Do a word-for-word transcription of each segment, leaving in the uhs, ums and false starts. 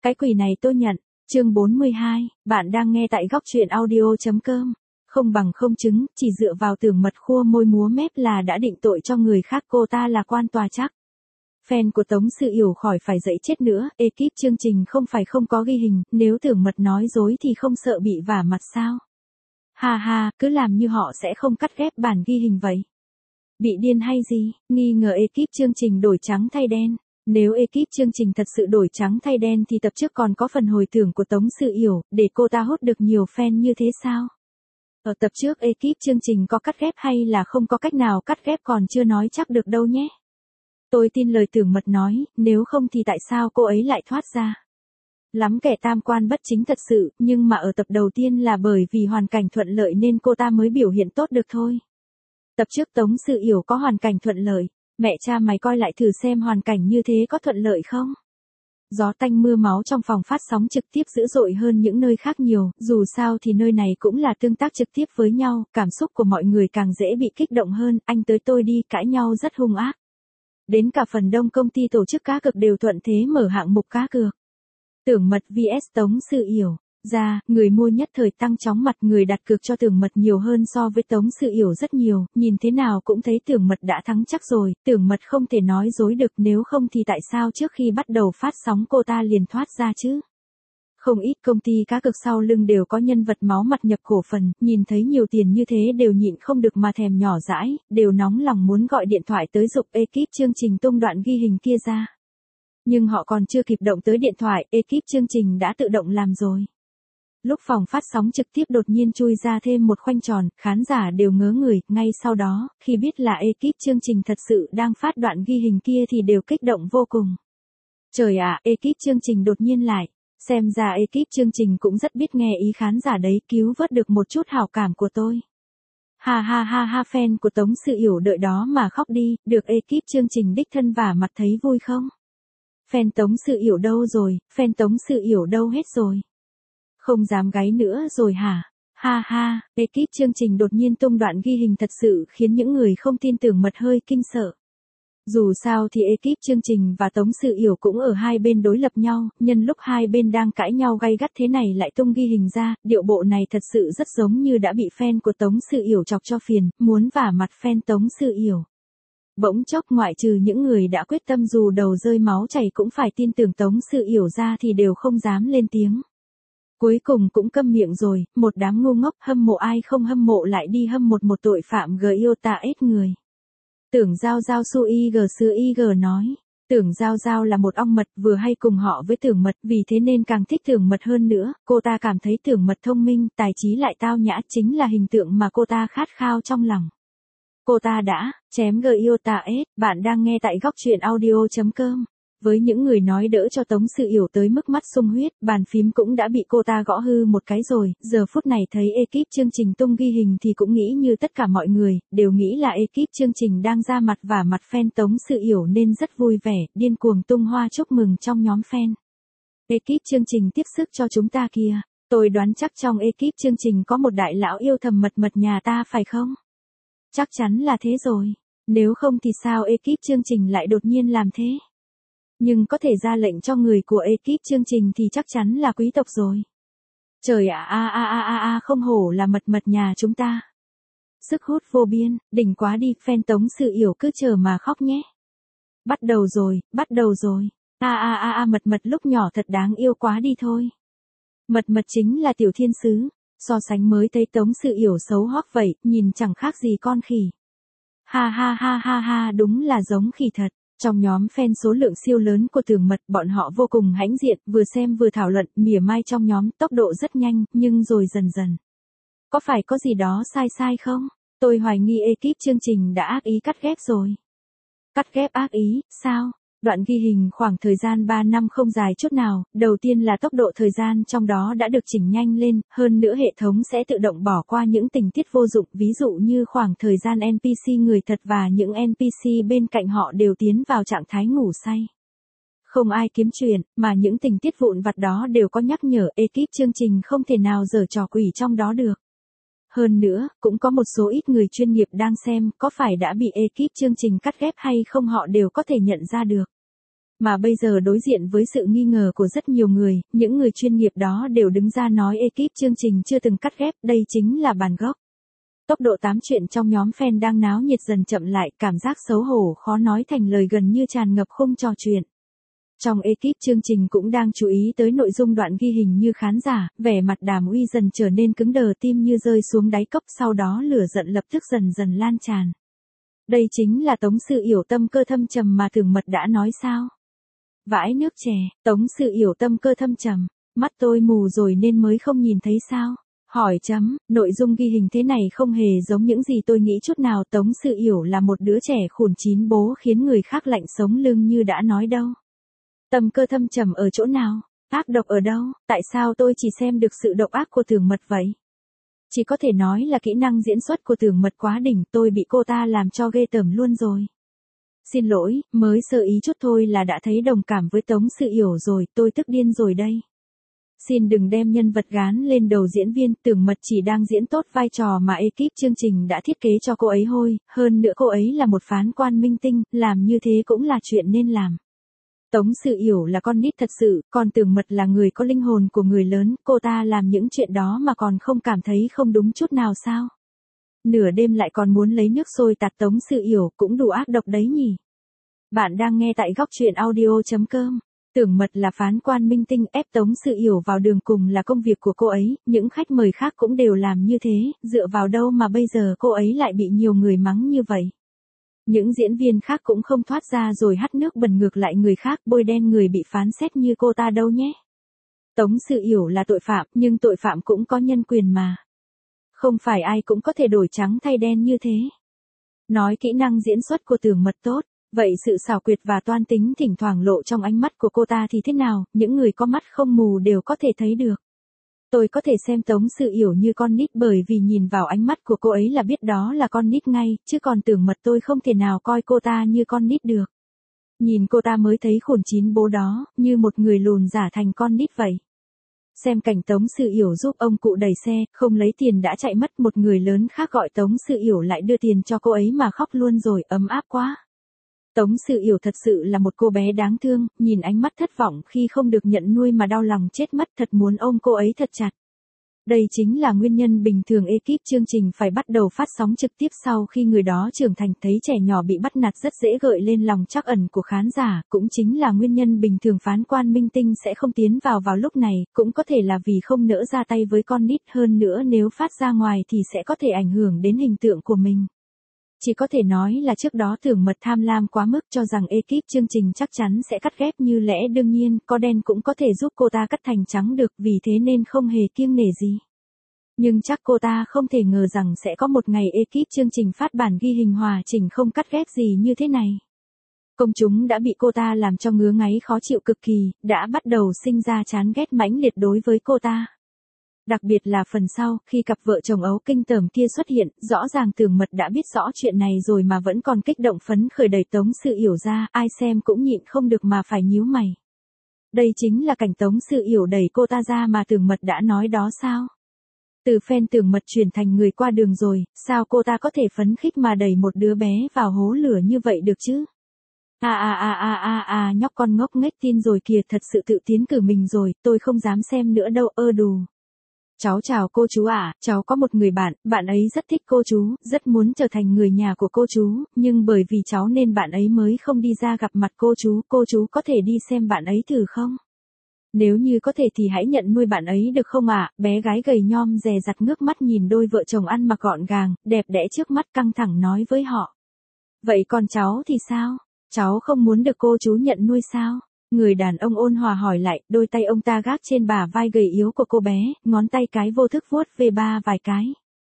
Cái quỷ này tôi nhận. Chương bốn mươi hai, bạn đang nghe tại góc truyện audio.com. Không bằng không chứng, chỉ dựa vào tưởng mật khua môi múa mép là đã định tội cho người khác, cô ta là quan tòa chắc. Fan của Tống Sự Yểu khỏi phải dậy chết nữa, ekip chương trình không phải không có ghi hình, nếu tưởng mật nói dối thì không sợ bị vả mặt sao? Ha ha, cứ làm như họ sẽ không cắt ghép bản ghi hình vậy. Bị điên hay gì, nghi ngờ ekip chương trình đổi trắng thay đen. Nếu ekip chương trình thật sự đổi trắng thay đen thì tập trước còn có phần hồi tưởng của Tống Sự Yểu, để cô ta hút được nhiều fan như thế sao? Ở tập trước ekip chương trình có cắt ghép hay là không có cách nào cắt ghép còn chưa nói chắc được đâu nhé. Tôi tin lời tưởng mật nói, nếu không thì tại sao cô ấy lại thoát ra? Lắm kẻ tam quan bất chính thật sự, nhưng mà ở tập đầu tiên là bởi vì hoàn cảnh thuận lợi nên cô ta mới biểu hiện tốt được thôi. Tập trước Tống Sự Yểu có hoàn cảnh thuận lợi, mẹ cha mày coi lại thử xem hoàn cảnh như thế có thuận lợi không? Gió tanh mưa máu trong phòng phát sóng trực tiếp dữ dội hơn những nơi khác nhiều, dù sao thì nơi này cũng là tương tác trực tiếp với nhau, cảm xúc của mọi người càng dễ bị kích động hơn, anh tới tôi đi, cãi nhau rất hung ác. Đến cả phần đông công ty tổ chức cá cược đều thuận thế mở hạng mục cá cược. Tưởng mật vs Tống Sự Yểu. Ra, người mua nhất thời tăng chóng mặt, người đặt cược cho tưởng mật nhiều hơn so với Tống Sự Yểu rất nhiều, nhìn thế nào cũng thấy tưởng mật đã thắng chắc rồi, tưởng mật không thể nói dối được, nếu không thì tại sao trước khi bắt đầu phát sóng cô ta liền thoát ra chứ? Không ít công ty cá cược sau lưng đều có nhân vật máu mặt nhập cổ phần, nhìn thấy nhiều tiền như thế đều nhịn không được mà thèm nhỏ dãi, đều nóng lòng muốn gọi điện thoại tới giục ekip chương trình tung đoạn ghi hình kia ra. Nhưng họ còn chưa kịp động tới điện thoại, ekip chương trình đã tự động làm rồi. Lúc phòng phát sóng trực tiếp đột nhiên chui ra thêm một khoanh tròn, khán giả đều ngớ người, ngay sau đó, khi biết là ekip chương trình thật sự đang phát đoạn ghi hình kia thì đều kích động vô cùng. Trời ạ, ekip chương trình đột nhiên lại, xem ra ekip chương trình cũng rất biết nghe ý khán giả đấy, cứu vớt được một chút hảo cảm của tôi. Ha ha ha ha, fan của Tống Sự Yểu đợi đó mà khóc đi, được ekip chương trình đích thân vả mặt thấy vui không? Fan Tống Sự Yểu đâu rồi, fan Tống Sự Yểu đâu hết rồi? Không dám gáy nữa rồi hả? Ha ha, ekip chương trình đột nhiên tung đoạn ghi hình thật sự khiến những người không tin tưởng mật hơi kinh sợ. Dù sao thì ekip chương trình và Tống Sự Yểu cũng ở hai bên đối lập nhau, nhân lúc hai bên đang cãi nhau gay gắt thế này lại tung ghi hình ra, điệu bộ này thật sự rất giống như đã bị fan của Tống Sự Yểu chọc cho phiền, muốn vả mặt fan Tống Sự Yểu. Bỗng chốc ngoại trừ những người đã quyết tâm dù đầu rơi máu chảy cũng phải tin tưởng Tống Sự Yểu ra thì đều không dám lên tiếng. Cuối cùng cũng câm miệng rồi, một đám ngu ngốc, hâm mộ ai không hâm mộ lại đi hâm một một tội phạm g yêu ta ết người. Tưởng Giao Giao su y g sư y g nói, Tưởng Giao Giao là một ong mật vừa hay cùng họ với tưởng mật, vì thế nên càng thích tưởng mật hơn nữa, cô ta cảm thấy tưởng mật thông minh, tài trí lại tao nhã, chính là hình tượng mà cô ta khát khao trong lòng. Cô ta đã chém g yêu ta ết, bạn đang nghe tại góc truyện audio.com. Với những người nói đỡ cho Tống Sự Yểu tới mức mắt sung huyết, bàn phím cũng đã bị cô ta gõ hư một cái rồi, giờ phút này thấy ekip chương trình tung ghi hình thì cũng nghĩ như tất cả mọi người, đều nghĩ là ekip chương trình đang ra mặt vả mặt fan Tống Sự Yểu nên rất vui vẻ, điên cuồng tung hoa chúc mừng trong nhóm fan. Ekip chương trình tiếp sức cho chúng ta kìa, tôi đoán chắc trong ekip chương trình có một đại lão yêu thầm mật mật nhà ta phải không? Chắc chắn là thế rồi, nếu không thì sao ekip chương trình lại đột nhiên làm thế? Nhưng có thể ra lệnh cho người của ekip chương trình thì chắc chắn là quý tộc rồi. Trời ạ, a a a a a, không hổ là mật mật nhà chúng ta. Sức hút vô biên, đỉnh quá đi, fan Tống Sự Yểu cứ chờ mà khóc nhé. Bắt đầu rồi, bắt đầu rồi. A a a a, mật mật lúc nhỏ thật đáng yêu quá đi thôi. Mật mật chính là tiểu thiên sứ, so sánh mới thấy Tống Sự Yểu xấu hoắc vậy, nhìn chẳng khác gì con khỉ. Ha ha ha ha ha, đúng là giống khỉ thật. Trong nhóm fan số lượng siêu lớn của tưởng mật, bọn họ vô cùng hãnh diện, vừa xem vừa thảo luận, mỉa mai trong nhóm, tốc độ rất nhanh, nhưng rồi dần dần. Có phải có gì đó sai sai không? Tôi hoài nghi ekip chương trình đã ác ý cắt ghép rồi. Cắt ghép ác ý, sao? Đoạn ghi hình khoảng thời gian ba năm không dài chút nào, đầu tiên là tốc độ thời gian trong đó đã được chỉnh nhanh lên, hơn nữa hệ thống sẽ tự động bỏ qua những tình tiết vô dụng, ví dụ như khoảng thời gian en pê xê người thật và những en pê xê bên cạnh họ đều tiến vào trạng thái ngủ say. Không ai kiếm chuyện, mà những tình tiết vụn vặt đó đều có nhắc nhở, ekip chương trình không thể nào giở trò quỷ trong đó được. Hơn nữa, cũng có một số ít người chuyên nghiệp đang xem, có phải đã bị ekip chương trình cắt ghép hay không họ đều có thể nhận ra được. Mà bây giờ đối diện với sự nghi ngờ của rất nhiều người, những người chuyên nghiệp đó đều đứng ra nói ekip chương trình chưa từng cắt ghép, đây chính là bản gốc. Tốc độ tám chuyện trong nhóm fan đang náo nhiệt dần chậm lại, cảm giác xấu hổ khó nói thành lời gần như tràn ngập khung trò chuyện. Trong ekip chương trình cũng đang chú ý tới nội dung đoạn ghi hình như khán giả, vẻ mặt Đàm Uy dần trở nên cứng đờ, tim như rơi xuống đáy cốc, sau đó lửa giận lập tức dần dần lan tràn. Đây chính là Tống Sự Yểu tâm cơ thâm trầm mà Tưởng Mật đã nói sao? Vãi nước chè, Tống Sự Yểu tâm cơ thâm trầm, mắt tôi mù rồi nên mới không nhìn thấy sao? Hỏi chấm, nội dung ghi hình thế này không hề giống những gì tôi nghĩ chút nào. Tống Sự Yểu là một đứa trẻ khủn chín bố khiến người khác lạnh sống lưng như đã nói đâu. Tâm cơ thâm trầm ở chỗ nào? Ác độc ở đâu? Tại sao tôi chỉ xem được sự độc ác của Tưởng Mật vậy? Chỉ có thể nói là kỹ năng diễn xuất của Tưởng Mật quá đỉnh, tôi bị cô ta làm cho ghê tởm luôn rồi. Xin lỗi, mới sơ ý chút thôi là đã thấy đồng cảm với Tống Sự Yểu rồi, tôi tức điên rồi đây. Xin đừng đem nhân vật gán lên đầu diễn viên, Tưởng Mật chỉ đang diễn tốt vai trò mà ekip chương trình đã thiết kế cho cô ấy thôi, hơn nữa cô ấy là một phán quan minh tinh, làm như thế cũng là chuyện nên làm. Tống Sự Yểu là con nít thật sự, còn Tưởng Mật là người có linh hồn của người lớn, cô ta làm những chuyện đó mà còn không cảm thấy không đúng chút nào sao? Nửa đêm lại còn muốn lấy nước sôi tạt Tống Sự Yểu, cũng đủ ác độc đấy nhỉ. Bạn đang nghe tại góc truyện audio chấm com. Tưởng Mật là phán quan minh tinh, ép Tống Sự Yểu vào đường cùng là công việc của cô ấy, những khách mời khác cũng đều làm như thế, dựa vào đâu mà bây giờ cô ấy lại bị nhiều người mắng như vậy. Những diễn viên khác cũng không thoát ra rồi hắt nước bẩn ngược lại người khác, bôi đen người bị phán xét như cô ta đâu nhé. Tống Sự Yểu là tội phạm, nhưng tội phạm cũng có nhân quyền mà. Không phải ai cũng có thể đổi trắng thay đen như thế. Nói kỹ năng diễn xuất của Tưởng Mật tốt, vậy sự xảo quyệt và toan tính thỉnh thoảng lộ trong ánh mắt của cô ta thì thế nào, những người có mắt không mù đều có thể thấy được. Tôi có thể xem Tống Sự Yểu như con nít bởi vì nhìn vào ánh mắt của cô ấy là biết đó là con nít ngay, chứ còn Tưởng Mật tôi không thể nào coi cô ta như con nít được. Nhìn cô ta mới thấy khủng chín bố đó, như một người lùn giả thành con nít vậy. Xem cảnh Tống Sự Yểu giúp ông cụ đẩy xe, không lấy tiền đã chạy mất, một người lớn khác gọi Tống Sự Yểu lại đưa tiền cho cô ấy mà khóc luôn rồi, ấm áp quá. Tống Sự Yểu thật sự là một cô bé đáng thương, nhìn ánh mắt thất vọng khi không được nhận nuôi mà đau lòng chết mất, thật muốn ôm cô ấy thật chặt. Đây chính là nguyên nhân bình thường ekip chương trình phải bắt đầu phát sóng trực tiếp sau khi người đó trưởng thành, thấy trẻ nhỏ bị bắt nạt rất dễ gợi lên lòng trắc ẩn của khán giả, cũng chính là nguyên nhân bình thường phán quan minh tinh sẽ không tiến vào vào lúc này, cũng có thể là vì không nỡ ra tay với con nít, hơn nữa nếu phát ra ngoài thì sẽ có thể ảnh hưởng đến hình tượng của mình. Chỉ có thể nói là trước đó Tưởng Mật tham lam quá mức, cho rằng ekip chương trình chắc chắn sẽ cắt ghép như lẽ đương nhiên, có đen cũng có thể giúp cô ta cắt thành trắng được, vì thế nên không hề kiêng nể gì. Nhưng chắc cô ta không thể ngờ rằng sẽ có một ngày ekip chương trình phát bản ghi hình hòa chỉnh không cắt ghép gì như thế này. Công chúng đã bị cô ta làm cho ngứa ngáy khó chịu cực kỳ, đã bắt đầu sinh ra chán ghét mãnh liệt đối với cô ta. Đặc biệt là phần sau, khi cặp vợ chồng ấu kinh tởm kia xuất hiện, rõ ràng Tưởng Mật đã biết rõ chuyện này rồi mà vẫn còn kích động phấn khởi đẩy Tống Sự Yểu ra, ai xem cũng nhịn không được mà phải nhíu mày. Đây chính là cảnh Tống Sự Yểu đẩy cô ta ra mà Tưởng Mật đã nói đó sao? Từ fan Tưởng Mật chuyển thành người qua đường rồi, sao cô ta có thể phấn khích mà đẩy một đứa bé vào hố lửa như vậy được chứ? À à à à à à nhóc con ngốc nghếch tin rồi kìa, thật sự tự tiến cử mình rồi, tôi không dám xem nữa đâu, ơ đù. Cháu chào cô chú ạ, à, cháu có một người bạn, bạn ấy rất thích cô chú, rất muốn trở thành người nhà của cô chú, nhưng bởi vì cháu nên bạn ấy mới không đi ra gặp mặt cô chú, cô chú có thể đi xem bạn ấy thử không? Nếu như có thể thì hãy nhận nuôi bạn ấy được không ạ? À? Bé gái gầy nhom dè dặt ngước mắt nhìn đôi vợ chồng ăn mặc gọn gàng, đẹp đẽ trước mắt, căng thẳng nói với họ. Vậy còn cháu thì sao? Cháu không muốn được cô chú nhận nuôi sao? Người đàn ông ôn hòa hỏi lại, đôi tay ông ta gác trên bả vai gầy yếu của cô bé, ngón tay cái vô thức vuốt về ba vài cái.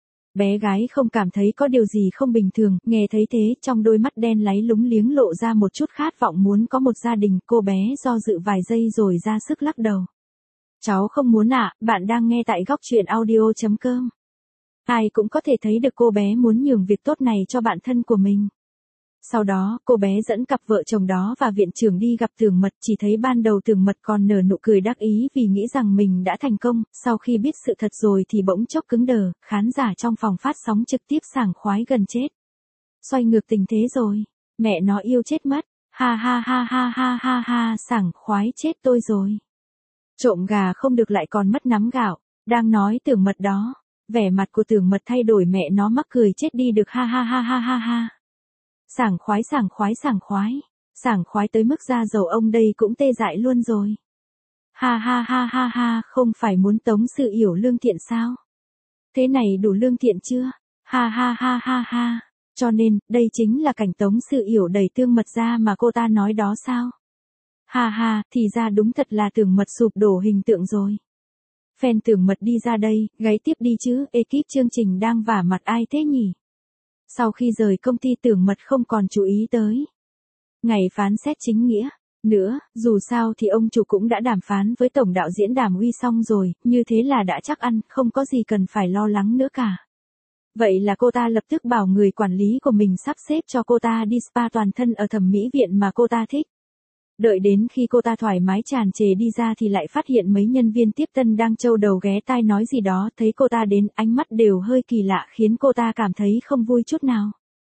Bé gái không cảm thấy có điều gì không bình thường, nghe thấy thế, trong đôi mắt đen láy lúng liếng lộ ra một chút khát vọng muốn có một gia đình, cô bé do dự vài giây rồi ra sức lắc đầu. Cháu không muốn ạ, à, bạn đang nghe tại góc truyện audio chấm com. Ai cũng có thể thấy được cô bé muốn nhường việc tốt này cho bạn thân của mình. Sau đó, cô bé dẫn cặp vợ chồng đó và viện trưởng đi gặp Tưởng Mật, chỉ thấy ban đầu Tưởng Mật còn nở nụ cười đắc ý vì nghĩ rằng mình đã thành công, sau khi biết sự thật rồi thì bỗng chốc cứng đờ, khán giả trong phòng phát sóng trực tiếp sảng khoái gần chết. Xoay ngược tình thế rồi, mẹ nó yêu chết mất, Ha ha ha ha ha ha ha, sảng khoái chết tôi rồi. Trộm gà không được lại còn mất nắm gạo, đang nói Tưởng Mật đó. Vẻ mặt của Tưởng Mật thay đổi, mẹ nó mắc cười chết đi được, ha ha ha ha ha ha. Sảng khoái sảng khoái sảng khoái, sảng khoái tới mức da dầu ông đây cũng tê dại luôn rồi. Ha ha ha ha ha, không phải muốn Tống Sự Yểu lương thiện sao? Thế này đủ lương thiện chưa? Ha ha ha ha ha. Cho nên, đây chính là cảnh Tống Sự Yểu đẩy Tương Mật ra mà cô ta nói đó sao? Ha ha, thì ra đúng thật là Tưởng Mật sụp đổ hình tượng rồi. Fan Tưởng Mật đi ra đây, gáy tiếp đi chứ, ekip chương trình đang vả mặt ai thế nhỉ? Sau khi rời công ty Tưởng Mật không còn chú ý tới ngày phán xét chính nghĩa nữa, dù sao thì ông chủ cũng đã đàm phán với tổng đạo diễn Đàm Uy xong rồi, như thế là đã chắc ăn, không có gì cần phải lo lắng nữa cả. Vậy là cô ta lập tức bảo người quản lý của mình sắp xếp cho cô ta đi spa toàn thân ở thẩm mỹ viện mà cô ta thích. Đợi đến khi cô ta thoải mái tràn trề đi ra thì lại phát hiện mấy nhân viên tiếp tân đang trâu đầu ghé tai nói gì đó, thấy cô ta đến, ánh mắt đều hơi kỳ lạ khiến cô ta cảm thấy không vui chút nào.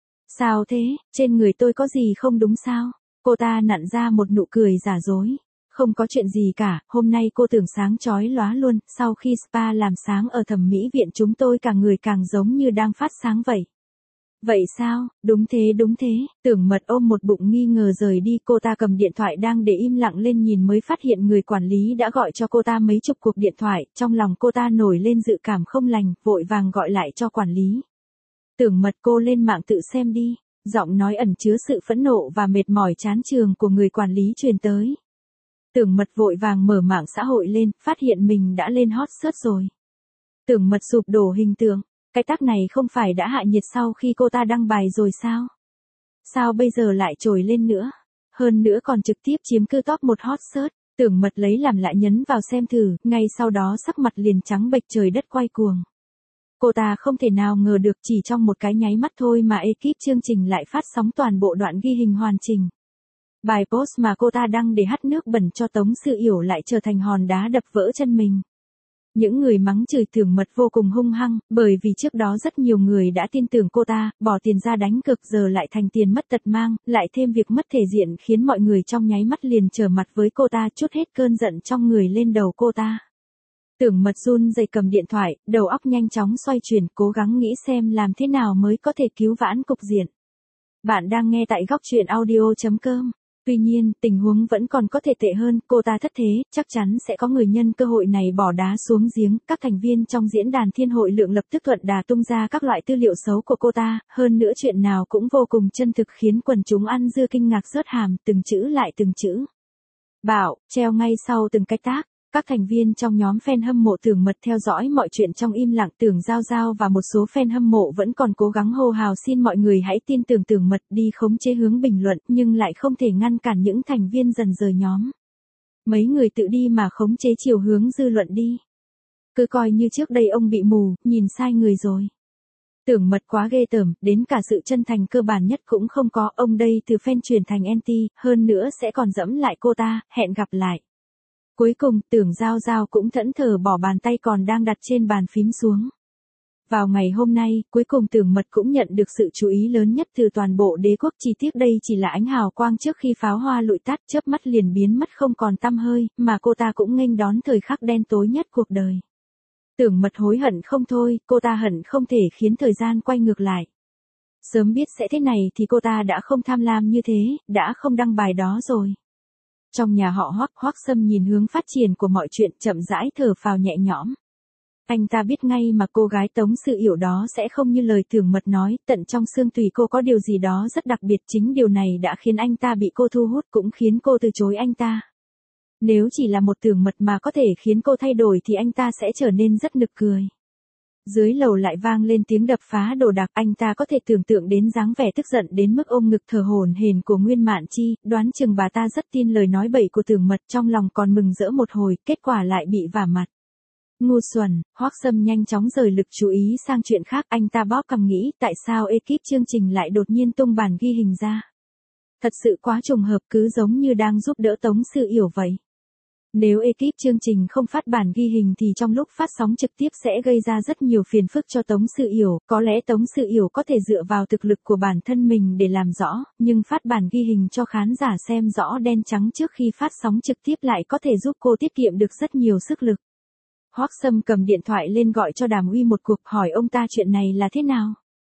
Sao thế, trên người tôi có gì không đúng sao? Cô ta nặn ra một nụ cười giả dối. Không có chuyện gì cả, hôm nay cô tưởng sáng chói lóa luôn, sau khi spa làm sáng ở thẩm mỹ viện chúng tôi cả người càng giống như đang phát sáng vậy. Vậy sao, đúng thế đúng thế, Tưởng Mật ôm một bụng nghi ngờ rời đi, cô ta cầm điện thoại đang để im lặng lên nhìn mới phát hiện người quản lý đã gọi cho cô ta mấy chục cuộc điện thoại, trong lòng cô ta nổi lên dự cảm không lành, vội vàng gọi lại cho quản lý. Tưởng Mật, cô lên mạng tự xem đi, giọng nói ẩn chứa sự phẫn nộ và mệt mỏi chán chường của người quản lý truyền tới. Tưởng Mật vội vàng mở mạng xã hội lên, phát hiện mình đã lên hot search rồi. Tưởng Mật sụp đổ hình tượng, cái tác này không phải đã hạ nhiệt sau khi cô ta đăng bài rồi sao? Sao bây giờ lại trồi lên nữa? Hơn nữa còn trực tiếp chiếm cứ top một hot search. Tưởng Mật lấy làm lạ nhấn vào xem thử, ngay sau đó sắc mặt liền trắng bệch, trời đất quay cuồng. Cô ta không thể nào ngờ được chỉ trong một cái nháy mắt thôi mà ekip chương trình lại phát sóng toàn bộ đoạn ghi hình hoàn chỉnh. Bài post mà cô ta đăng để hắt nước bẩn cho Tống Sự Yểu lại trở thành hòn đá đập vỡ chân mình. Những người mắng chửi Tưởng Mật vô cùng hung hăng, bởi vì trước đó rất nhiều người đã tin tưởng cô ta, bỏ tiền ra đánh cược giờ lại thành tiền mất tật mang, lại thêm việc mất thể diện khiến mọi người trong nháy mắt liền trở mặt với cô ta, trút hết cơn giận trong người lên đầu cô ta. Tưởng Mật run rẩy cầm điện thoại, đầu óc nhanh chóng xoay chuyển, cố gắng nghĩ xem làm thế nào mới có thể cứu vãn cục diện. Bạn đang nghe tại góc truyện audio chấm com. Tuy nhiên, tình huống vẫn còn có thể tệ hơn, cô ta thất thế, chắc chắn sẽ có người nhân cơ hội này bỏ đá xuống giếng, các thành viên trong diễn đàn Thiên Hội Lượng lập tức thuận đà tung ra các loại tư liệu xấu của cô ta, hơn nữa chuyện nào cũng vô cùng chân thực khiến quần chúng ăn dưa kinh ngạc rớt hàm, từng chữ lại từng chữ. Bảo, treo ngay sau từng cái tác. Các thành viên trong nhóm fan hâm mộ Tưởng Mật theo dõi mọi chuyện trong im lặng, Tưởng Giao Giao và một số fan hâm mộ vẫn còn cố gắng hô hào xin mọi người hãy tin tưởng Tưởng Mật đi khống chế hướng bình luận, nhưng lại không thể ngăn cản những thành viên dần rời nhóm. Mấy người tự đi mà khống chế chiều hướng dư luận đi. Cứ coi như trước đây ông bị mù, nhìn sai người rồi. Tưởng Mật quá ghê tởm, đến cả sự chân thành cơ bản nhất cũng không có, ông đây từ fan chuyển thành anti, hơn nữa sẽ còn dẫm lại cô ta, hẹn gặp lại. Cuối cùng, Tưởng Giao Giao cũng thẫn thờ bỏ bàn tay còn đang đặt trên bàn phím xuống. Vào ngày hôm nay, cuối cùng Tưởng Mật cũng nhận được sự chú ý lớn nhất từ toàn bộ đế quốc, chỉ tiếc đây chỉ là ánh hào quang trước khi pháo hoa lụi tắt, chớp mắt liền biến mất không còn tăm hơi, mà cô ta cũng nghênh đón thời khắc đen tối nhất cuộc đời. Tưởng Mật hối hận không thôi, cô ta hận không thể khiến thời gian quay ngược lại. Sớm biết sẽ thế này thì cô ta đã không tham lam như thế, đã không đăng bài đó rồi. Trong nhà họ Hoắc, Hoắc Sâm nhìn hướng phát triển của mọi chuyện, chậm rãi thở phào nhẹ nhõm. Anh ta biết ngay mà cô gái Tống Sự Yểu đó sẽ không như lời Tưởng Mật nói, tận trong xương tùy cô có điều gì đó rất đặc biệt, chính điều này đã khiến anh ta bị cô thu hút, cũng khiến cô từ chối anh ta. Nếu chỉ là một Tưởng Mật mà có thể khiến cô thay đổi thì anh ta sẽ trở nên rất nực cười. Dưới lầu lại vang lên tiếng đập phá đồ đạc, anh ta có thể tưởng tượng đến dáng vẻ tức giận đến mức ôm ngực thở hổn hển của Nguyên Mạn Chi, đoán chừng bà ta rất tin lời nói bậy của Tưởng Mật, trong lòng còn mừng rỡ một hồi, kết quả lại bị vả mặt. Ngu xuẩn, Hoắc Sâm nhanh chóng rời lực chú ý sang chuyện khác, anh ta bóp cằm nghĩ tại sao ekip chương trình lại đột nhiên tung bản ghi hình ra. Thật sự quá trùng hợp, cứ giống như đang giúp đỡ Tống Sự Yểu vậy. Nếu ekip chương trình không phát bản ghi hình thì trong lúc phát sóng trực tiếp sẽ gây ra rất nhiều phiền phức cho Tống Sự Yểu, có lẽ Tống Sự Yểu có thể dựa vào thực lực của bản thân mình để làm rõ, nhưng phát bản ghi hình cho khán giả xem rõ đen trắng trước khi phát sóng trực tiếp lại có thể giúp cô tiết kiệm được rất nhiều sức lực. Hoắc Sâm cầm điện thoại lên gọi cho Đàm Uy một cuộc, hỏi ông ta chuyện này là thế nào.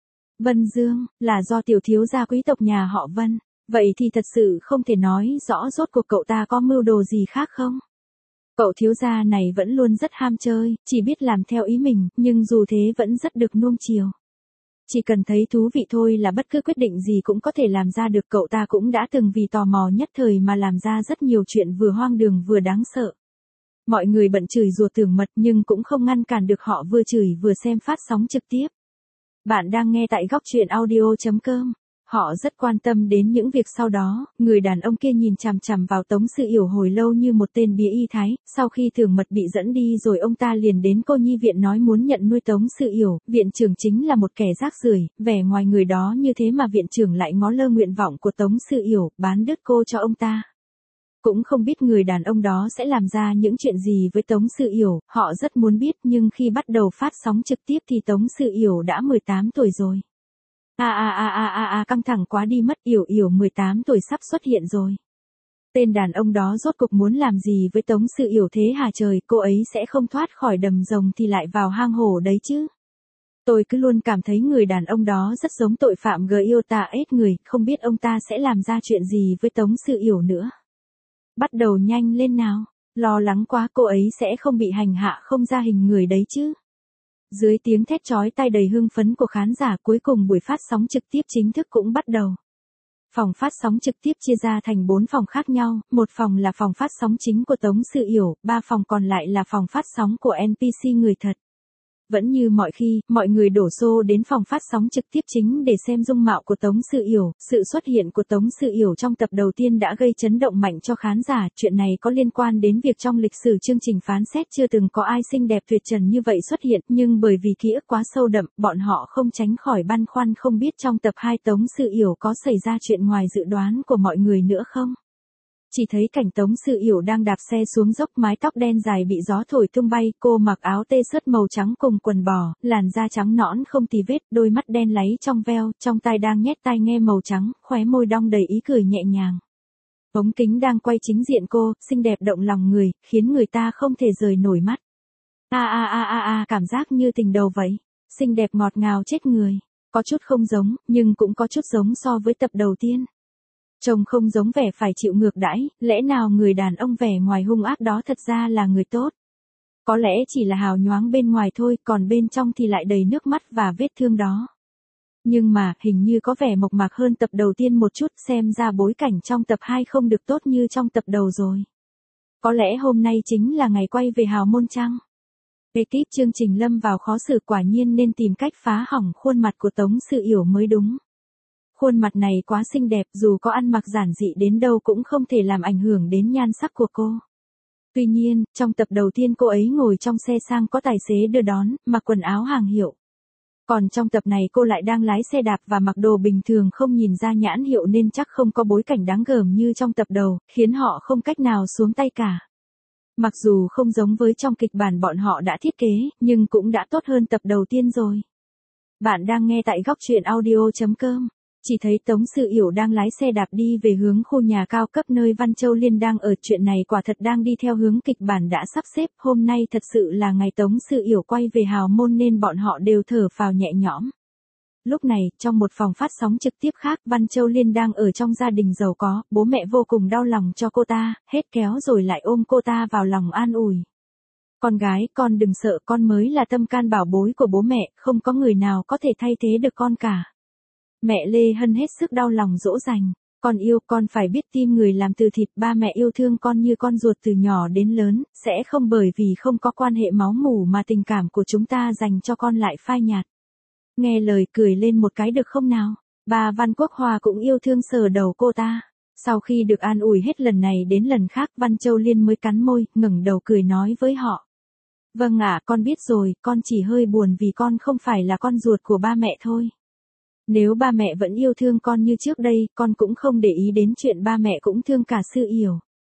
Vân Dương, là do tiểu thiếu gia quý tộc nhà họ Vân, vậy thì thật sự không thể nói rõ rốt cuộc cậu ta có mưu đồ gì khác không? Cậu thiếu gia này vẫn luôn rất ham chơi, chỉ biết làm theo ý mình, nhưng dù thế vẫn rất được nuông chiều. Chỉ cần thấy thú vị thôi là bất cứ quyết định gì cũng có thể làm ra được, cậu ta cũng đã từng vì tò mò nhất thời mà làm ra rất nhiều chuyện vừa hoang đường vừa đáng sợ. Mọi người bận chửi rủa Tưởng Mật nhưng cũng không ngăn cản được họ vừa chửi vừa xem phát sóng trực tiếp. Bạn đang nghe tại góc truyện audio chấm com. Họ rất quan tâm đến những việc sau đó, người đàn ông kia nhìn chằm chằm vào Tống Sự Yểu hồi lâu như một tên bía y thái, sau khi Tưởng Mật bị dẫn đi rồi ông ta liền đến cô nhi viện nói muốn nhận nuôi Tống Sự Yểu, viện trưởng chính là một kẻ rác rưởi, vẻ ngoài người đó như thế mà viện trưởng lại ngó lơ nguyện vọng của Tống Sự Yểu, bán đứt cô cho ông ta. Cũng không biết người đàn ông đó sẽ làm ra những chuyện gì với Tống Sự Yểu, họ rất muốn biết nhưng khi bắt đầu phát sóng trực tiếp thì Tống Sự Yểu đã mười tám tuổi rồi. A a a a a a căng thẳng quá đi mất, Yểu Yểu mười tám tuổi sắp xuất hiện rồi. Tên đàn ông đó rốt cục muốn làm gì với Tống Sự Yểu thế hả trời, cô ấy sẽ không thoát khỏi đầm rồng thì lại vào hang hổ đấy chứ. Tôi cứ luôn cảm thấy người đàn ông đó rất giống tội phạm gờ yêu ta ết người, không biết ông ta sẽ làm ra chuyện gì với Tống Sự Yểu nữa. Bắt đầu nhanh lên nào, lo lắng quá cô ấy sẽ không bị hành hạ không ra hình người đấy chứ. Dưới tiếng thét chói tai đầy hưng phấn của khán giả, cuối cùng buổi phát sóng trực tiếp chính thức cũng bắt đầu. Phòng phát sóng trực tiếp chia ra thành bốn phòng khác nhau, một phòng là phòng phát sóng chính của Tống Sự Yểu, ba phòng còn lại là phòng phát sóng của en pê xê người thật. Vẫn như mọi khi, mọi người đổ xô đến phòng phát sóng trực tiếp chính để xem dung mạo của Tống Sự Yểu. Sự xuất hiện của Tống Sự Yểu trong tập đầu tiên đã gây chấn động mạnh cho khán giả. Chuyện này có liên quan đến việc trong lịch sử chương trình phán xét chưa từng có ai xinh đẹp tuyệt trần như vậy xuất hiện, nhưng bởi vì ký ức quá sâu đậm, bọn họ không tránh khỏi băn khoăn không biết trong tập hai Tống Sự Yểu có xảy ra chuyện ngoài dự đoán của mọi người nữa không. Chỉ thấy cảnh Tống Sự Yểu đang đạp xe xuống dốc, mái tóc đen dài bị gió thổi tung bay, cô mặc áo tê sớt màu trắng cùng quần bò, làn da trắng nõn không tì vết, đôi mắt đen láy trong veo, trong tai đang nhét tai nghe màu trắng, khóe môi đong đầy ý cười nhẹ nhàng. Ống kính đang quay chính diện cô, xinh đẹp động lòng người, khiến người ta không thể rời nổi mắt. A a a a a, cảm giác như tình đầu vậy. Xinh đẹp ngọt ngào chết người. Có chút không giống, nhưng cũng có chút giống so với tập đầu tiên. Trông không giống vẻ phải chịu ngược đãi, lẽ nào người đàn ông vẻ ngoài hung ác đó thật ra là người tốt? Có lẽ chỉ là hào nhoáng bên ngoài thôi, còn bên trong thì lại đầy nước mắt và vết thương đó. Nhưng mà, hình như có vẻ mộc mạc hơn tập đầu tiên một chút, xem ra bối cảnh trong tập hai không được tốt như trong tập đầu rồi. Có lẽ hôm nay chính là ngày quay về hào môn chăng? Ekip chương trình lâm vào khó xử, quả nhiên nên tìm cách phá hỏng khuôn mặt của Tống Sự Yểu mới đúng. Khuôn mặt này quá xinh đẹp, dù có ăn mặc giản dị đến đâu cũng không thể làm ảnh hưởng đến nhan sắc của cô. Tuy nhiên, trong tập đầu tiên cô ấy ngồi trong xe sang có tài xế đưa đón, mặc quần áo hàng hiệu. Còn trong tập này cô lại đang lái xe đạp và mặc đồ bình thường không nhìn ra nhãn hiệu nên chắc không có bối cảnh đáng gờm như trong tập đầu, khiến họ không cách nào xuống tay cả. Mặc dù không giống với trong kịch bản bọn họ đã thiết kế, nhưng cũng đã tốt hơn tập đầu tiên rồi. Bạn đang nghe tại góc truyện audio chấm com. Chỉ thấy Tống Sự Yểu đang lái xe đạp đi về hướng khu nhà cao cấp nơi Văn Châu Liên đang ở, chuyện này quả thật đang đi theo hướng kịch bản đã sắp xếp, hôm nay thật sự là ngày Tống Sự Yểu quay về hào môn nên bọn họ đều thở phào nhẹ nhõm. Lúc này, trong một phòng phát sóng trực tiếp khác, Văn Châu Liên đang ở trong gia đình giàu có, bố mẹ vô cùng đau lòng cho cô ta, hết kéo rồi lại ôm cô ta vào lòng an ủi. Con gái, con đừng sợ, con mới là tâm can bảo bối của bố mẹ, không có người nào có thể thay thế được con cả. Mẹ Lê Hân hết sức đau lòng dỗ dành, con yêu, con phải biết tim người làm từ thịt, ba mẹ yêu thương con như con ruột từ nhỏ đến lớn, sẽ không bởi vì không có quan hệ máu mủ mà tình cảm của chúng ta dành cho con lại phai nhạt. Nghe lời cười lên một cái được không nào? Bà Văn Quốc Hòa cũng yêu thương sờ đầu cô ta. Sau khi được an ủi hết lần này đến lần khác, Văn Châu Liên mới cắn môi, ngẩng đầu cười nói với họ. Vâng ạ, con biết rồi, con chỉ hơi buồn vì con không phải là con ruột của ba mẹ thôi. Nếu ba mẹ vẫn yêu thương con như trước đây, con cũng không để ý đến chuyện ba mẹ cũng thương cả Sự Yểu.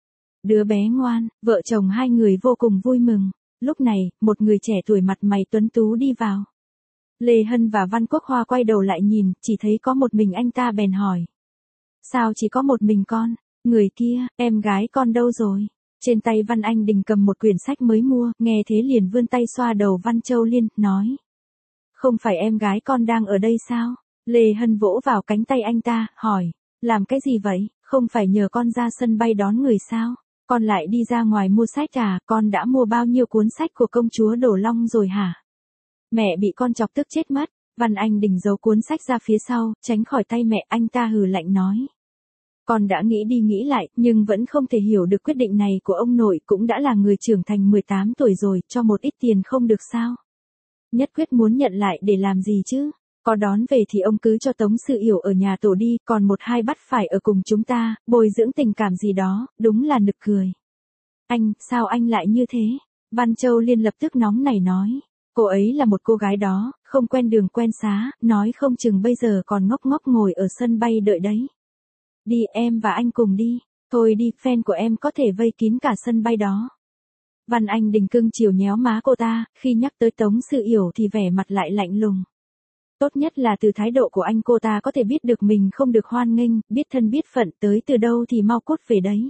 đứa bé ngoan, vợ chồng hai người vô cùng vui mừng. Lúc này, một người trẻ tuổi mặt mày tuấn tú đi vào. Lê Hân và Văn Quốc Hoa quay đầu lại nhìn, chỉ thấy có một mình anh ta bèn hỏi. Sao chỉ có một mình con? Người kia, em gái con đâu rồi? Trên tay Văn Anh Đình cầm một quyển sách mới mua, nghe thế liền vươn tay xoa đầu Văn Châu Liên, nói. Không phải em gái con đang ở đây sao? Lê Hân vỗ vào cánh tay anh ta, hỏi. Làm cái gì vậy? Không phải nhờ con ra sân bay đón người sao? Con lại đi ra ngoài mua sách à? Con đã mua bao nhiêu cuốn sách của công chúa Đổ Long rồi hả? Mẹ bị con chọc tức chết mất. Văn Anh Đình giấu cuốn sách ra phía sau, tránh khỏi tay mẹ. Anh ta hừ lạnh nói. Con đã nghĩ đi nghĩ lại, nhưng vẫn không thể hiểu được quyết định này của ông nội, cũng đã là người trưởng thành mười tám tuổi rồi, cho một ít tiền không được sao? Nhất quyết muốn nhận lại để làm gì chứ? Có đón về thì ông cứ cho Tống Sự Yểu ở nhà tổ đi, còn một hai bắt phải ở cùng chúng ta, bồi dưỡng tình cảm gì đó, đúng là nực cười. Anh, sao anh lại như thế? Văn Châu Liên lập tức nóng nảy nói. Cô ấy là một cô gái đó, không quen đường quen xá, nói không chừng bây giờ còn ngốc ngốc ngồi ở sân bay đợi đấy. Đi em và anh cùng đi, thôi đi, fan của em có thể vây kín cả sân bay đó. Văn Anh Đình cưng chiều nhéo má cô ta, khi nhắc tới Tống Sự Yểu thì vẻ mặt lại lạnh lùng. Tốt nhất là từ thái độ của anh cô ta có thể biết được mình không được hoan nghênh, biết thân biết phận, tới từ đâu thì mau cút về đấy.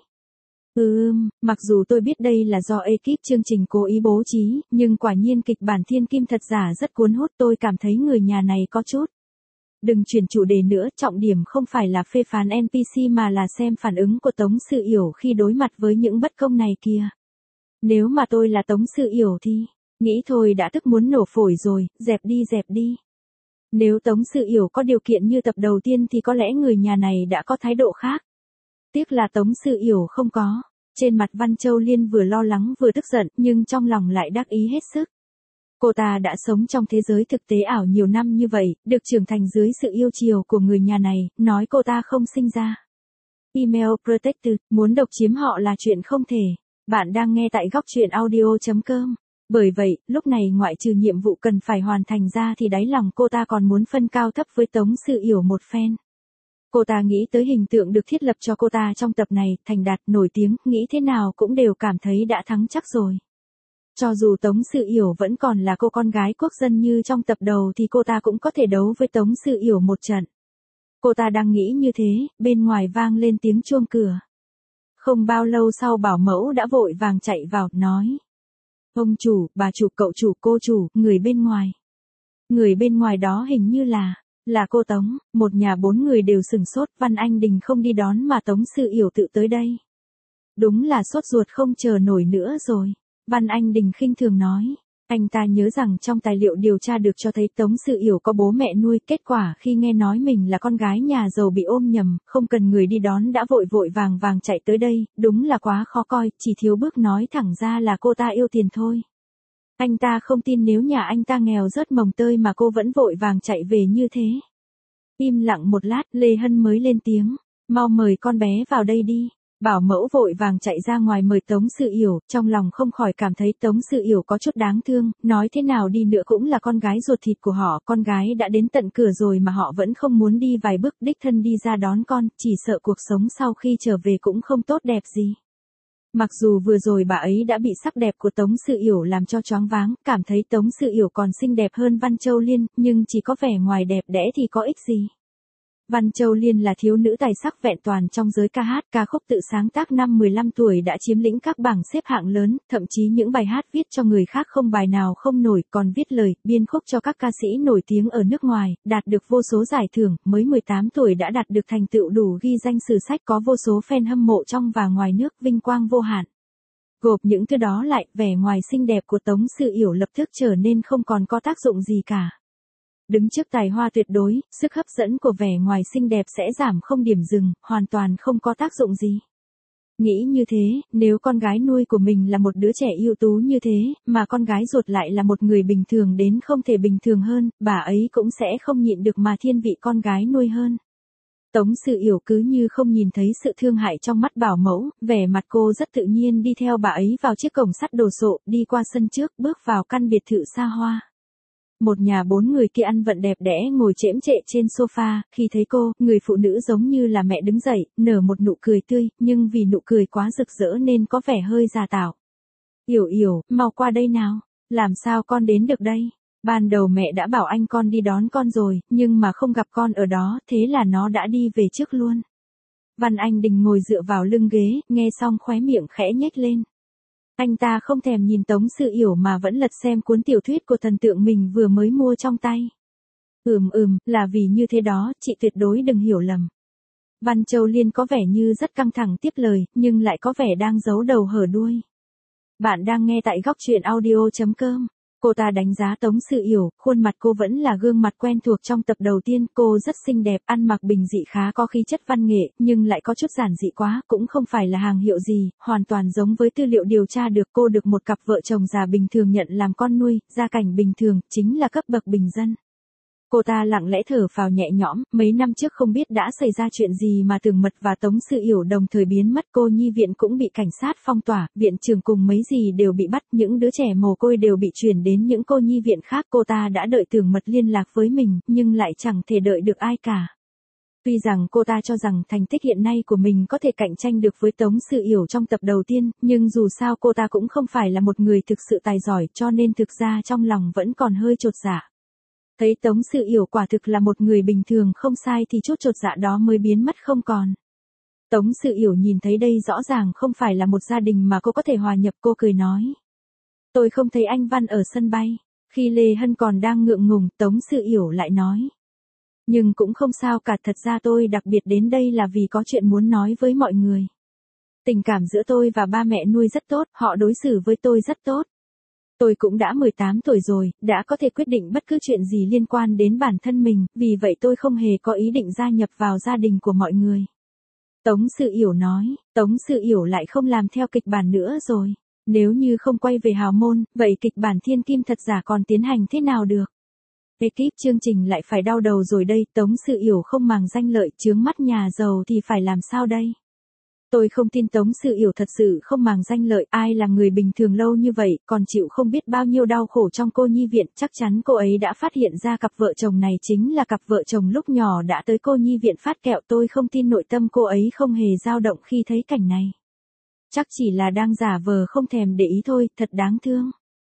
Ừm, mặc dù tôi biết đây là do ekip chương trình cố ý bố trí, nhưng quả nhiên kịch bản Thiên Kim thật giả rất cuốn hút, tôi cảm thấy người nhà này có chút. Đừng chuyển chủ đề nữa, trọng điểm không phải là phê phán en pê xê mà là xem phản ứng của Tống Sự Yểu khi đối mặt với những bất công này kìa. Nếu mà tôi là Tống Sự Yểu thì, nghĩ thôi đã tức muốn nổ phổi rồi, dẹp đi dẹp đi. Nếu Tống Sự Yểu có điều kiện như tập đầu tiên thì có lẽ người nhà này đã có thái độ khác. Tiếc là Tống Sự Yểu không có. Trên mặt Văn Châu Liên vừa lo lắng vừa tức giận, nhưng trong lòng lại đắc ý hết sức. Cô ta đã sống trong thế giới thực tế ảo nhiều năm như vậy, được trưởng thành dưới sự yêu chiều của người nhà này, nói cô ta không sinh ra. Email protected, muốn độc chiếm họ là chuyện không thể. Bạn đang nghe tại góc truyện audio chấm com. Bởi vậy, lúc này ngoại trừ nhiệm vụ cần phải hoàn thành ra thì đáy lòng cô ta còn muốn phân cao thấp với Tống Sự Yểu một phen. Cô ta nghĩ tới hình tượng được thiết lập cho cô ta trong tập này, thành đạt, nổi tiếng, nghĩ thế nào cũng đều cảm thấy đã thắng chắc rồi. Cho dù Tống Sự Yểu vẫn còn là cô con gái quốc dân như trong tập đầu thì cô ta cũng có thể đấu với Tống Sự Yểu một trận. Cô ta đang nghĩ như thế, bên ngoài vang lên tiếng chuông cửa. Không bao lâu sau bảo mẫu đã vội vàng chạy vào, nói. Ông chủ, bà chủ, cậu chủ, cô chủ, người bên ngoài. Người bên ngoài đó hình như là, là cô Tống, một nhà bốn người đều sửng sốt, Văn Anh Đình không đi đón mà Tống Sự Yểu tự tới đây. Đúng là sốt ruột không chờ nổi nữa rồi. Văn Anh Đình khinh thường nói. Anh ta nhớ rằng trong tài liệu điều tra được cho thấy Tống Sự Yểu có bố mẹ nuôi, kết quả khi nghe nói mình là con gái nhà giàu bị ôm nhầm, không cần người đi đón đã vội vội vàng vàng chạy tới đây, đúng là quá khó coi, chỉ thiếu bước nói thẳng ra là cô ta yêu tiền thôi. Anh ta không tin nếu nhà anh ta nghèo rớt mồng tơi mà cô vẫn vội vàng chạy về như thế. Im lặng một lát, Lê Hân mới lên tiếng, mau mời con bé vào đây đi. Bảo mẫu vội vàng chạy ra ngoài mời Tống Sự Yểu, trong lòng không khỏi cảm thấy Tống Sự Yểu có chút đáng thương, nói thế nào đi nữa cũng là con gái ruột thịt của họ, con gái đã đến tận cửa rồi mà họ vẫn không muốn đi vài bước đích thân đi ra đón con, chỉ sợ cuộc sống sau khi trở về cũng không tốt đẹp gì. Mặc dù vừa rồi bà ấy đã bị sắc đẹp của Tống Sự Yểu làm cho choáng váng, cảm thấy Tống Sự Yểu còn xinh đẹp hơn Văn Châu Liên, nhưng chỉ có vẻ ngoài đẹp đẽ thì có ích gì. Văn Châu Liên là thiếu nữ tài sắc vẹn toàn trong giới ca hát, ca khúc tự sáng tác năm mười lăm tuổi đã chiếm lĩnh các bảng xếp hạng lớn, thậm chí những bài hát viết cho người khác không bài nào không nổi, còn viết lời, biên khúc cho các ca sĩ nổi tiếng ở nước ngoài, đạt được vô số giải thưởng, mới mười tám tuổi đã đạt được thành tựu đủ ghi danh sử sách, có vô số fan hâm mộ trong và ngoài nước, vinh quang vô hạn. Gộp những thứ đó lại, vẻ ngoài xinh đẹp của Tống Sự Yểu lập tức trở nên không còn có tác dụng gì cả. Đứng trước tài hoa tuyệt đối, sức hấp dẫn của vẻ ngoài xinh đẹp sẽ giảm không điểm dừng, hoàn toàn không có tác dụng gì. Nghĩ như thế, nếu con gái nuôi của mình là một đứa trẻ ưu tú như thế, mà con gái ruột lại là một người bình thường đến không thể bình thường hơn, bà ấy cũng sẽ không nhịn được mà thiên vị con gái nuôi hơn. Tống Sự Yểu cứ như không nhìn thấy sự thương hại trong mắt bảo mẫu, vẻ mặt cô rất tự nhiên đi theo bà ấy vào chiếc cổng sắt đồ sộ, đi qua sân trước, bước vào căn biệt thự xa hoa. Một nhà bốn người kia ăn vận đẹp đẽ ngồi chễm chệ trên sofa, khi thấy cô, người phụ nữ giống như là mẹ đứng dậy, nở một nụ cười tươi, nhưng vì nụ cười quá rực rỡ nên có vẻ hơi già tạo. Yểu Yểu, mau qua đây nào, làm sao con đến được đây? Ban đầu mẹ đã bảo anh con đi đón con rồi, nhưng mà không gặp con ở đó, thế là nó đã đi về trước luôn. Văn Anh Đình ngồi dựa vào lưng ghế, nghe xong khóe miệng khẽ nhếch lên. Anh ta không thèm nhìn Tống Sự Yểu mà vẫn lật xem cuốn tiểu thuyết của thần tượng mình vừa mới mua trong tay. Ừm ừm, là vì như thế đó, chị tuyệt đối đừng hiểu lầm. Văn Châu Liên có vẻ như rất căng thẳng tiếp lời, nhưng lại có vẻ đang giấu đầu hở đuôi. Bạn đang nghe tại góc truyện audio chấm com. Cô ta đánh giá Tống Sự Yểu, khuôn mặt cô vẫn là gương mặt quen thuộc trong tập đầu tiên, cô rất xinh đẹp, ăn mặc bình dị khá có khí chất văn nghệ, nhưng lại có chút giản dị quá, cũng không phải là hàng hiệu gì, hoàn toàn giống với tư liệu điều tra được. Cô được một cặp vợ chồng già bình thường nhận làm con nuôi, gia cảnh bình thường, chính là cấp bậc bình dân. Cô ta lặng lẽ thở phào nhẹ nhõm, mấy năm trước không biết đã xảy ra chuyện gì mà Tường Mật và Tống Sự Yểu đồng thời biến mất, cô nhi viện cũng bị cảnh sát phong tỏa, viện trường cùng mấy gì đều bị bắt, những đứa trẻ mồ côi đều bị chuyển đến những cô nhi viện khác. Cô ta đã đợi Tường Mật liên lạc với mình, nhưng lại chẳng thể đợi được ai cả. Tuy rằng cô ta cho rằng thành tích hiện nay của mình có thể cạnh tranh được với Tống Sự Yểu trong tập đầu tiên, nhưng dù sao cô ta cũng không phải là một người thực sự tài giỏi, cho nên thực ra trong lòng vẫn còn hơi chột dạ. Thấy Tống Sự Yểu quả thực là một người bình thường không sai thì chút chột dạ đó mới biến mất không còn. Tống Sự Yểu nhìn thấy đây rõ ràng không phải là một gia đình mà cô có thể hòa nhập, cô cười nói. Tôi không thấy anh Văn ở sân bay. Khi Lê Hân còn đang ngượng ngùng, Tống Sự Yểu lại nói. Nhưng cũng không sao cả, thật ra tôi đặc biệt đến đây là vì có chuyện muốn nói với mọi người. Tình cảm giữa tôi và ba mẹ nuôi rất tốt, họ đối xử với tôi rất tốt. Tôi cũng đã mười tám tuổi rồi, đã có thể quyết định bất cứ chuyện gì liên quan đến bản thân mình, vì vậy tôi không hề có ý định gia nhập vào gia đình của mọi người. Tống Sự Yểu nói, Tống Sự Yểu lại không làm theo kịch bản nữa rồi. Nếu như không quay về hào môn, vậy kịch bản thiên kim thật giả còn tiến hành thế nào được? Ekip chương trình lại phải đau đầu rồi đây, Tống Sự Yểu không màng danh lợi, chướng mắt nhà giàu thì phải làm sao đây? Tôi không tin Tống Sự Yểu thật sự không màng danh lợi, ai là người bình thường lâu như vậy, còn chịu không biết bao nhiêu đau khổ trong cô nhi viện, chắc chắn cô ấy đã phát hiện ra cặp vợ chồng này chính là cặp vợ chồng lúc nhỏ đã tới cô nhi viện phát kẹo, tôi không tin nội tâm cô ấy không hề dao động khi thấy cảnh này. Chắc chỉ là đang giả vờ không thèm để ý thôi, thật đáng thương.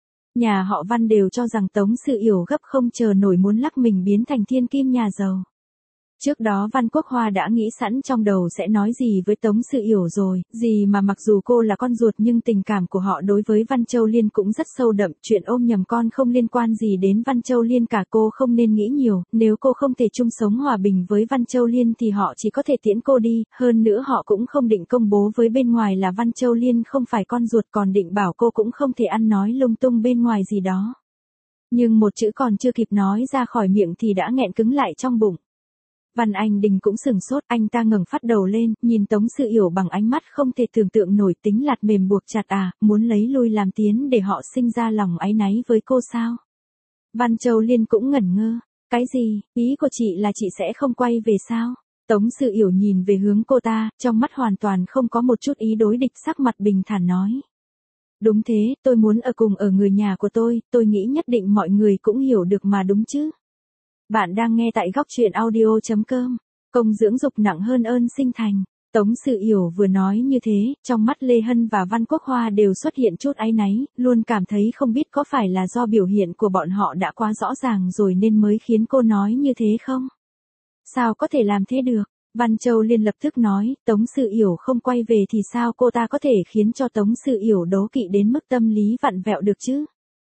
Nhà họ Văn đều cho rằng Tống Sự Yểu gấp không chờ nổi muốn lắc mình biến thành thiên kim nhà giàu. Trước đó Văn Quốc Hoa đã nghĩ sẵn trong đầu sẽ nói gì với Tống Sự Yểu rồi, gì mà mặc dù cô là con ruột nhưng tình cảm của họ đối với Văn Châu Liên cũng rất sâu đậm, chuyện ôm nhầm con không liên quan gì đến Văn Châu Liên cả, cô không nên nghĩ nhiều, nếu cô không thể chung sống hòa bình với Văn Châu Liên thì họ chỉ có thể tiễn cô đi, hơn nữa họ cũng không định công bố với bên ngoài là Văn Châu Liên không phải con ruột, còn định bảo cô cũng không thể ăn nói lung tung bên ngoài gì đó. Nhưng một chữ còn chưa kịp nói ra khỏi miệng thì đã nghẹn cứng lại trong bụng. Văn Anh Đình cũng sừng sốt, anh ta ngẩng phát đầu lên, nhìn Tống Sự Yểu bằng ánh mắt không thể tưởng tượng nổi, tính lạt mềm buộc chặt à, muốn lấy lui làm tiến để họ sinh ra lòng áy náy với cô sao? Văn Châu Liên cũng ngẩn ngơ, cái gì, ý của chị là chị sẽ không quay về sao? Tống Sự Yểu nhìn về hướng cô ta, trong mắt hoàn toàn không có một chút ý đối địch, sắc mặt bình thản nói. Đúng thế, tôi muốn ở cùng ở người nhà của tôi, tôi nghĩ nhất định mọi người cũng hiểu được mà đúng chứ? Bạn đang nghe tại góc truyện audio chấm com. Công dưỡng dục nặng hơn ơn sinh thành. Tống Sự Yểu vừa nói như thế, trong mắt Lê Hân và Văn Quốc Hoa đều xuất hiện chút áy náy, luôn cảm thấy không biết có phải là do biểu hiện của bọn họ đã quá rõ ràng rồi nên mới khiến cô nói như thế không? Sao có thể làm thế được? Văn Châu Liên lập tức nói, Tống Sự Yểu không quay về thì sao cô ta có thể khiến cho Tống Sự Yểu đố kỵ đến mức tâm lý vặn vẹo được chứ?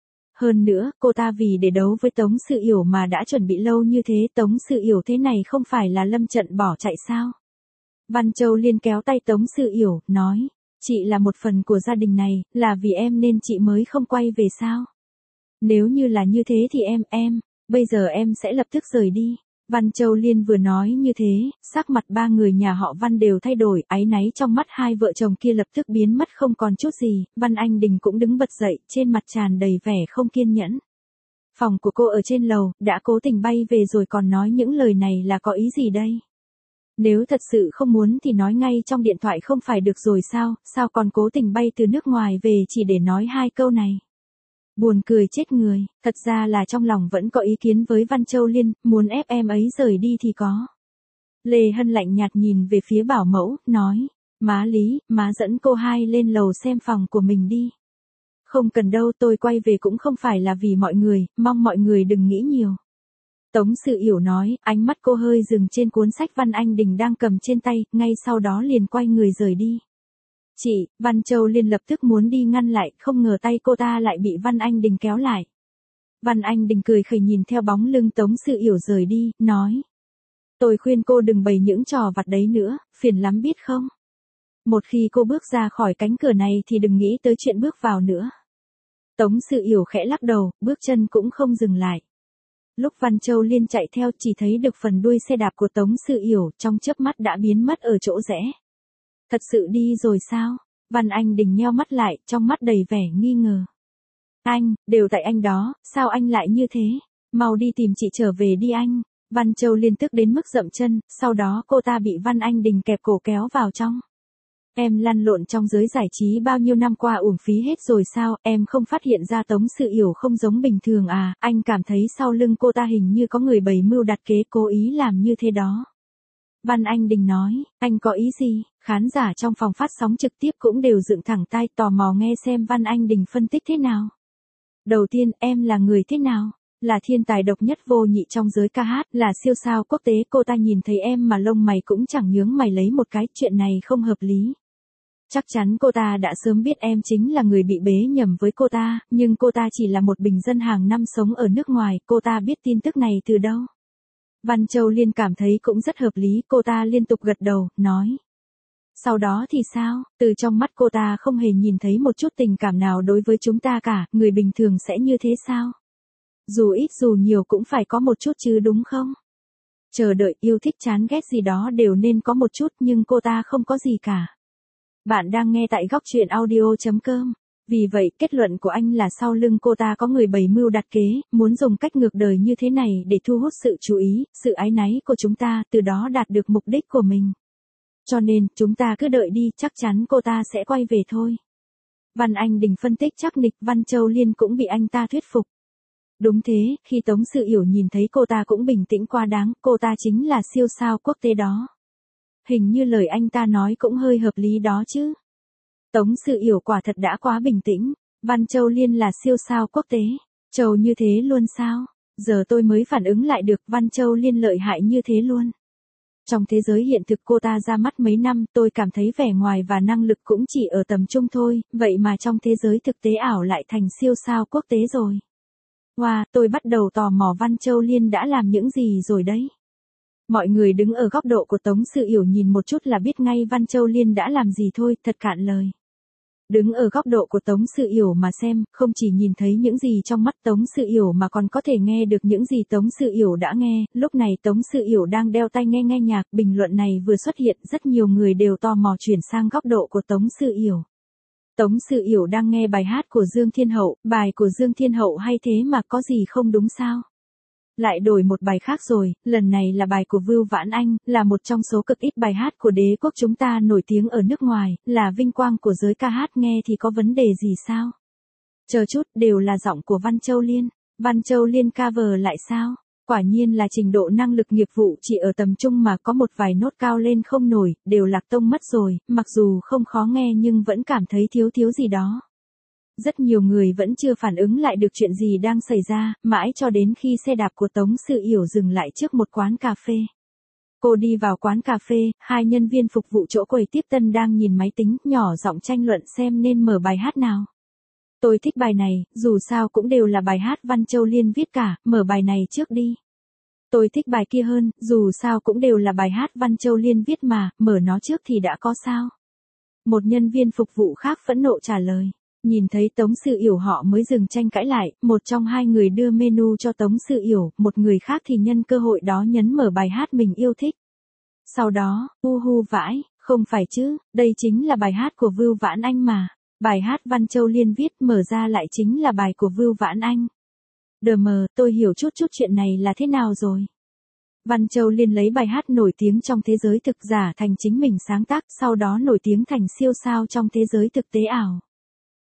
Hơn nữa, cô ta vì để đấu với Tống Sự Yểu mà đã chuẩn bị lâu như thế, Tống Sự Yểu thế này không phải là lâm trận bỏ chạy sao? Văn Châu Liên kéo tay Tống Sự Yểu, nói, chị là một phần của gia đình này, là vì em nên chị mới không quay về sao? Nếu như là như thế thì em, em, bây giờ em sẽ lập tức rời đi. Văn Châu Liên vừa nói như thế, sắc mặt ba người nhà họ Văn đều thay đổi, áy náy trong mắt hai vợ chồng kia lập tức biến mất không còn chút gì, Văn Anh Đình cũng đứng bật dậy, trên mặt tràn đầy vẻ không kiên nhẫn. Phòng của cô ở trên lầu, đã cố tình bay về rồi còn nói những lời này là có ý gì đây? Nếu thật sự không muốn thì nói ngay trong điện thoại không phải được rồi sao, sao còn cố tình bay từ nước ngoài về chỉ để nói hai câu này? Buồn cười chết người, thật ra là trong lòng vẫn có ý kiến với Văn Châu Liên, muốn ép em ấy rời đi thì có. Lê Hân lạnh nhạt nhìn về phía bảo mẫu, nói, má Lý, má dẫn cô hai lên lầu xem phòng của mình đi. Không cần đâu, tôi quay về cũng không phải là vì mọi người, mong mọi người đừng nghĩ nhiều. Tống Sự Yểu nói, ánh mắt cô hơi dừng trên cuốn sách Văn Anh Đình đang cầm trên tay, ngay sau đó liền quay người rời đi. Chị, Văn Châu Liên lập tức muốn đi ngăn lại, không ngờ tay cô ta lại bị Văn Anh Đình kéo lại. Văn Anh Đình cười khẩy nhìn theo bóng lưng Tống Sự Yểu rời đi, nói. Tôi khuyên cô đừng bày những trò vặt đấy nữa, phiền lắm biết không? Một khi cô bước ra khỏi cánh cửa này thì đừng nghĩ tới chuyện bước vào nữa. Tống Sự Yểu khẽ lắc đầu, bước chân cũng không dừng lại. Lúc Văn Châu Liên chạy theo chỉ thấy được phần đuôi xe đạp của Tống Sự Yểu, trong chớp mắt đã biến mất ở chỗ rẽ. Thật sự đi rồi sao? Văn Anh Đình nheo mắt lại, trong mắt đầy vẻ nghi ngờ. Anh, đều tại anh đó, sao anh lại như thế? Mau đi tìm chị trở về đi anh. Văn Châu Liên tức đến mức dậm chân, sau đó cô ta bị Văn Anh Đình kẹp cổ kéo vào trong. Em lăn lộn trong giới giải trí bao nhiêu năm qua uổng phí hết rồi sao, em không phát hiện ra Tống Sự Yểu không giống bình thường à, anh cảm thấy sau lưng cô ta hình như có người bày mưu đặt kế cố ý làm như thế đó. Văn Anh Đình nói, anh có ý gì, khán giả trong phòng phát sóng trực tiếp cũng đều dựng thẳng tai tò mò nghe xem Văn Anh Đình phân tích thế nào. Đầu tiên, em là người thế nào? Là thiên tài độc nhất vô nhị trong giới ca hát, là siêu sao quốc tế, cô ta nhìn thấy em mà lông mày cũng chẳng nhướng mày lấy một cái, chuyện này không hợp lý. Chắc chắn cô ta đã sớm biết em chính là người bị bế nhầm với cô ta, nhưng cô ta chỉ là một bình dân hàng năm sống ở nước ngoài, cô ta biết tin tức này từ đâu? Văn Châu Liên cảm thấy cũng rất hợp lý, cô ta liên tục gật đầu, nói. Sau đó thì sao, từ trong mắt cô ta không hề nhìn thấy một chút tình cảm nào đối với chúng ta cả, người bình thường sẽ như thế sao? Dù ít dù nhiều cũng phải có một chút chứ đúng không? Chờ đợi, yêu thích, chán ghét gì đó đều nên có một chút, nhưng cô ta không có gì cả. Bạn đang nghe tại góc truyện audio chấm com. Vì vậy, kết luận của anh là sau lưng cô ta có người bày mưu đặt kế, muốn dùng cách ngược đời như thế này để thu hút sự chú ý, sự áy náy của chúng ta, từ đó đạt được mục đích của mình. Cho nên, chúng ta cứ đợi đi, chắc chắn cô ta sẽ quay về thôi. Văn Anh Đình phân tích chắc nịch, Văn Châu Liên cũng bị anh ta thuyết phục. Đúng thế, khi Tống Sự Yểu nhìn thấy cô ta cũng bình tĩnh quá đáng, cô ta chính là siêu sao quốc tế đó. Hình như lời anh ta nói cũng hơi hợp lý đó chứ. Tống Sự Yểu quả thật đã quá bình tĩnh, Văn Châu Liên là siêu sao quốc tế, trầu như thế luôn sao? Giờ tôi mới phản ứng lại được Văn Châu Liên lợi hại như thế luôn. Trong thế giới hiện thực cô ta ra mắt mấy năm, tôi cảm thấy vẻ ngoài và năng lực cũng chỉ ở tầm trung thôi, vậy mà trong thế giới thực tế ảo lại thành siêu sao quốc tế rồi. Wow, tôi bắt đầu tò mò Văn Châu Liên đã làm những gì rồi đấy. Mọi người đứng ở góc độ của Tống Sự Yểu nhìn một chút là biết ngay Văn Châu Liên đã làm gì thôi, thật cạn lời. Đứng ở góc độ của Tống Sự Yểu mà xem, không chỉ nhìn thấy những gì trong mắt Tống Sự Yểu mà còn có thể nghe được những gì Tống Sự Yểu đã nghe, lúc này Tống Sự Yểu đang đeo tai nghe nghe nhạc, bình luận này vừa xuất hiện, rất nhiều người đều tò mò chuyển sang góc độ của Tống Sự Yểu. Tống Sự Yểu đang nghe bài hát của Dương Thiên Hậu, bài của Dương Thiên Hậu hay thế mà có gì không đúng sao? Lại đổi một bài khác rồi, lần này là bài của Vưu Vãn Anh, là một trong số cực ít bài hát của đế quốc chúng ta nổi tiếng ở nước ngoài, là vinh quang của giới ca hát, nghe thì có vấn đề gì sao? Chờ chút, đều là giọng của Văn Châu Liên. Văn Châu Liên cover lại sao? Quả nhiên là trình độ năng lực nghiệp vụ chỉ ở tầm trung mà có một vài nốt cao lên không nổi, đều lạc tông mất rồi, mặc dù không khó nghe nhưng vẫn cảm thấy thiếu thiếu gì đó. Rất nhiều người vẫn chưa phản ứng lại được chuyện gì đang xảy ra, mãi cho đến khi xe đạp của Tống Sự Yểu dừng lại trước một quán cà phê. Cô đi vào quán cà phê, hai nhân viên phục vụ chỗ quầy tiếp tân đang nhìn máy tính, nhỏ giọng tranh luận xem nên mở bài hát nào. Tôi thích bài này, dù sao cũng đều là bài hát Văn Châu Liên viết cả, mở bài này trước đi. Tôi thích bài kia hơn, dù sao cũng đều là bài hát Văn Châu Liên viết mà, mở nó trước thì đã có sao. Một nhân viên phục vụ khác phẫn nộ trả lời. Nhìn thấy Tống Sự Yểu họ mới dừng tranh cãi lại, một trong hai người đưa menu cho Tống Sự Yểu, một người khác thì nhân cơ hội đó nhấn mở bài hát mình yêu thích. Sau đó, hu hu vãi, không phải chứ, đây chính là bài hát của Vưu Vãn Anh mà. Bài hát Văn Châu Liên viết mở ra lại chính là bài của Vưu Vãn Anh. Đờ mờ, tôi hiểu chút chút chuyện này là thế nào rồi. Văn Châu Liên lấy bài hát nổi tiếng trong thế giới thực giả thành chính mình sáng tác, sau đó nổi tiếng thành siêu sao trong thế giới thực tế ảo.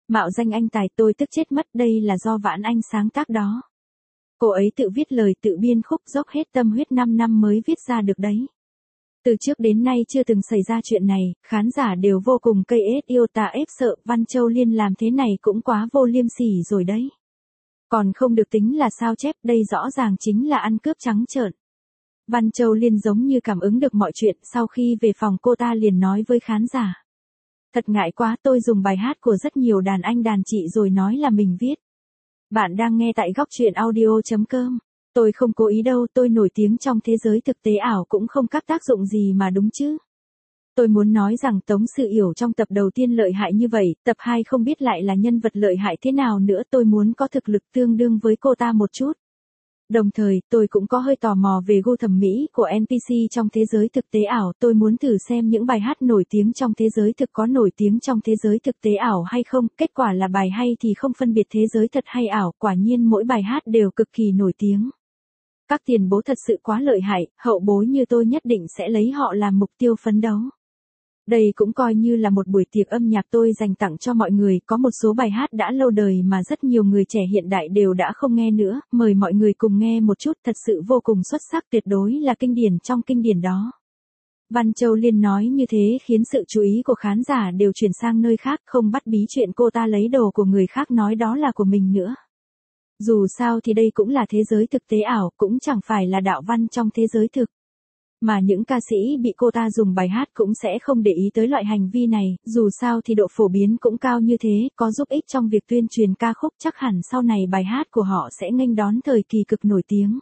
Mạo danh anh tài tôi tức chết mất, đây là do Vãn Anh sáng tác đó. Cô ấy tự viết lời tự biên khúc dốc hết tâm huyết năm năm mới viết ra được đấy. Từ trước đến nay chưa từng xảy ra chuyện này, khán giả đều vô cùng cây ết yêu tà ép sợ, Văn Châu Liên làm thế này cũng quá vô liêm sỉ rồi đấy. Còn không được tính là sao chép, đây rõ ràng chính là ăn cướp trắng trợn. Văn Châu Liên giống như cảm ứng được mọi chuyện, sau khi về phòng cô ta liền nói với khán giả. Thật ngại quá, tôi dùng bài hát của rất nhiều đàn anh đàn chị rồi nói là mình viết. Bạn đang nghe tại góc truyện audio chấm com. Tôi không cố ý đâu, tôi nổi tiếng trong thế giới thực tế ảo cũng không các tác dụng gì mà đúng chứ. Tôi muốn nói rằng Tống Sự Yểu trong tập đầu tiên lợi hại như vậy, tập hai không biết lại là nhân vật lợi hại thế nào nữa, tôi muốn có thực lực tương đương với cô ta một chút. Đồng thời, tôi cũng có hơi tò mò về gu thẩm mỹ của en pê xê trong thế giới thực tế ảo, tôi muốn thử xem những bài hát nổi tiếng trong thế giới thực có nổi tiếng trong thế giới thực tế ảo hay không, kết quả là bài hay thì không phân biệt thế giới thật hay ảo, quả nhiên mỗi bài hát đều cực kỳ nổi tiếng. Các tiền bối thật sự quá lợi hại, hậu bối như tôi nhất định sẽ lấy họ làm mục tiêu phấn đấu. Đây cũng coi như là một buổi tiệc âm nhạc tôi dành tặng cho mọi người, có một số bài hát đã lâu đời mà rất nhiều người trẻ hiện đại đều đã không nghe nữa, mời mọi người cùng nghe một chút, thật sự vô cùng xuất sắc, tuyệt đối là kinh điển trong kinh điển đó. Văn Châu Liên nói như thế khiến sự chú ý của khán giả đều chuyển sang nơi khác, không bắt bí chuyện cô ta lấy đồ của người khác nói đó là của mình nữa. Dù sao thì đây cũng là thế giới thực tế ảo, cũng chẳng phải là đạo văn trong thế giới thực. Mà những ca sĩ bị cô ta dùng bài hát cũng sẽ không để ý tới loại hành vi này, dù sao thì độ phổ biến cũng cao như thế, có giúp ích trong việc tuyên truyền ca khúc, chắc hẳn sau này bài hát của họ sẽ nghênh đón thời kỳ cực nổi tiếng.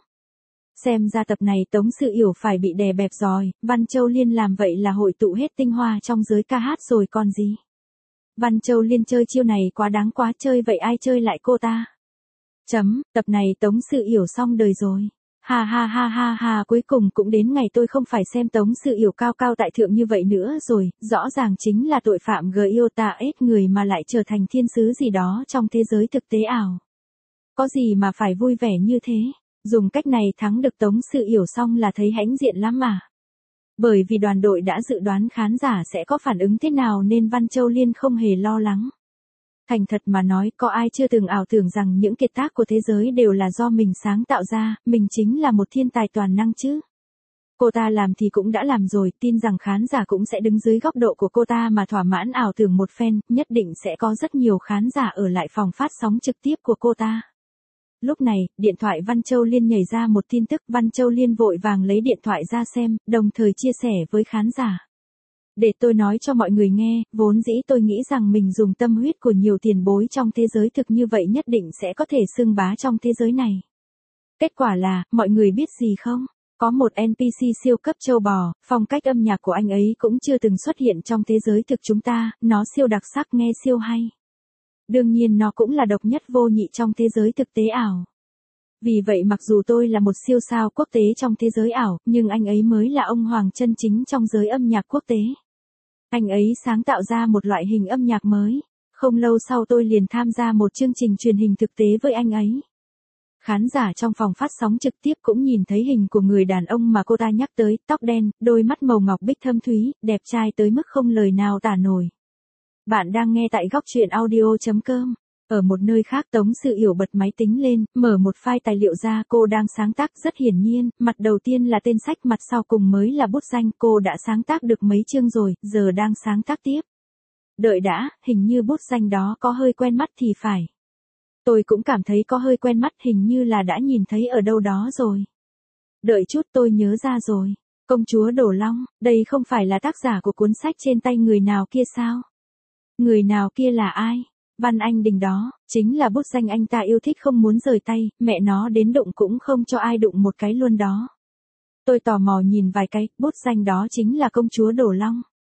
Xem ra tập này Tống Sự Yểu phải bị đè bẹp rồi, Văn Châu Liên làm vậy là hội tụ hết tinh hoa trong giới ca hát rồi còn gì. Văn Châu Liên chơi chiêu này quá đáng quá, chơi vậy ai chơi lại cô ta. Chấm, tập này Tống Sự Yểu xong đời rồi. Ha ha ha ha ha, cuối cùng cũng đến ngày tôi không phải xem Tống Sự Yểu cao cao tại thượng như vậy nữa rồi, rõ ràng chính là tội phạm gờ yêu tà ết người mà lại trở thành thiên sứ gì đó trong thế giới thực tế ảo. Có gì mà phải vui vẻ như thế, dùng cách này thắng được Tống Sự Yểu xong là thấy hãnh diện lắm mà. Bởi vì đoàn đội đã dự đoán khán giả sẽ có phản ứng thế nào nên Văn Châu Liên không hề lo lắng. Thành thật mà nói, có ai chưa từng ảo tưởng rằng những kiệt tác của thế giới đều là do mình sáng tạo ra, mình chính là một thiên tài toàn năng chứ. Cô ta làm thì cũng đã làm rồi, tin rằng khán giả cũng sẽ đứng dưới góc độ của cô ta mà thỏa mãn ảo tưởng một phen, nhất định sẽ có rất nhiều khán giả ở lại phòng phát sóng trực tiếp của cô ta. Lúc này, điện thoại Văn Châu Liên nhảy ra một tin tức, Văn Châu Liên vội vàng lấy điện thoại ra xem, đồng thời chia sẻ với khán giả. Để tôi nói cho mọi người nghe, vốn dĩ tôi nghĩ rằng mình dùng tâm huyết của nhiều tiền bối trong thế giới thực như vậy nhất định sẽ có thể xưng bá trong thế giới này. Kết quả là, mọi người biết gì không? Có một en pê xê siêu cấp châu bò, phong cách âm nhạc của anh ấy cũng chưa từng xuất hiện trong thế giới thực chúng ta, nó siêu đặc sắc nghe siêu hay. Đương nhiên nó cũng là độc nhất vô nhị trong thế giới thực tế ảo. Vì vậy mặc dù tôi là một siêu sao quốc tế trong thế giới ảo, nhưng anh ấy mới là ông hoàng chân chính trong giới âm nhạc quốc tế. Anh ấy sáng tạo ra một loại hình âm nhạc mới. Không lâu sau tôi liền tham gia một chương trình truyền hình thực tế với anh ấy. Khán giả trong phòng phát sóng trực tiếp cũng nhìn thấy hình của người đàn ông mà cô ta nhắc tới, tóc đen, đôi mắt màu ngọc bích thâm thúy, đẹp trai tới mức không lời nào tả nổi. Bạn đang nghe tại góc truyện audio chấm com. Ở một nơi khác Tống Sự Yểu bật máy tính lên, mở một file tài liệu ra, cô đang sáng tác rất hiển nhiên, mặt đầu tiên là tên sách, mặt sau cùng mới là bút danh, cô đã sáng tác được mấy chương rồi, giờ đang sáng tác tiếp. Đợi đã, hình như bút danh đó có hơi quen mắt thì phải. Tôi cũng cảm thấy có hơi quen mắt, hình như là đã nhìn thấy ở đâu đó rồi. Đợi chút, tôi nhớ ra rồi. Công chúa Đổ Long, đây không phải là tác giả của cuốn sách trên tay người nào kia sao? Người nào kia là ai? Văn Anh Đình đó, chính là bút danh anh ta yêu thích không muốn rời tay, mẹ nó đến đụng cũng không cho ai đụng một cái luôn đó. Tôi tò mò nhìn vài cái, bút danh đó chính là công chúa Đổ Long.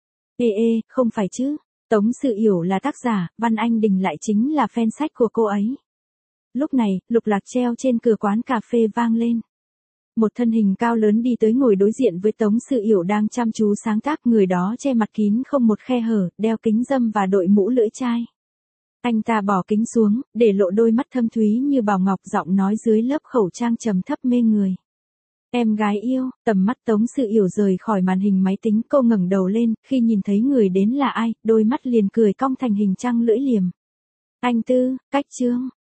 Ê ê, không phải chứ, Tống Sự Yểu là tác giả, Văn Anh Đình lại chính là fan sách của cô ấy. Lúc này, lục lạc treo trên cửa quán cà phê vang lên. Một thân hình cao lớn đi tới ngồi đối diện với Tống Sự Yểu đang chăm chú sáng tác, người đó che mặt kín không một khe hở, đeo kính râm và đội mũ lưỡi chai. Anh ta bỏ kính xuống, để lộ đôi mắt thâm thúy như bảo ngọc, giọng nói dưới lớp khẩu trang trầm thấp mê người. Em gái yêu, tầm mắt Tống Sự Yểu rời khỏi màn hình máy tính, cô ngẩng đầu lên, khi nhìn thấy người đến là ai, đôi mắt liền cười cong thành hình trăng lưỡi liềm. Anh Tư, cách chương.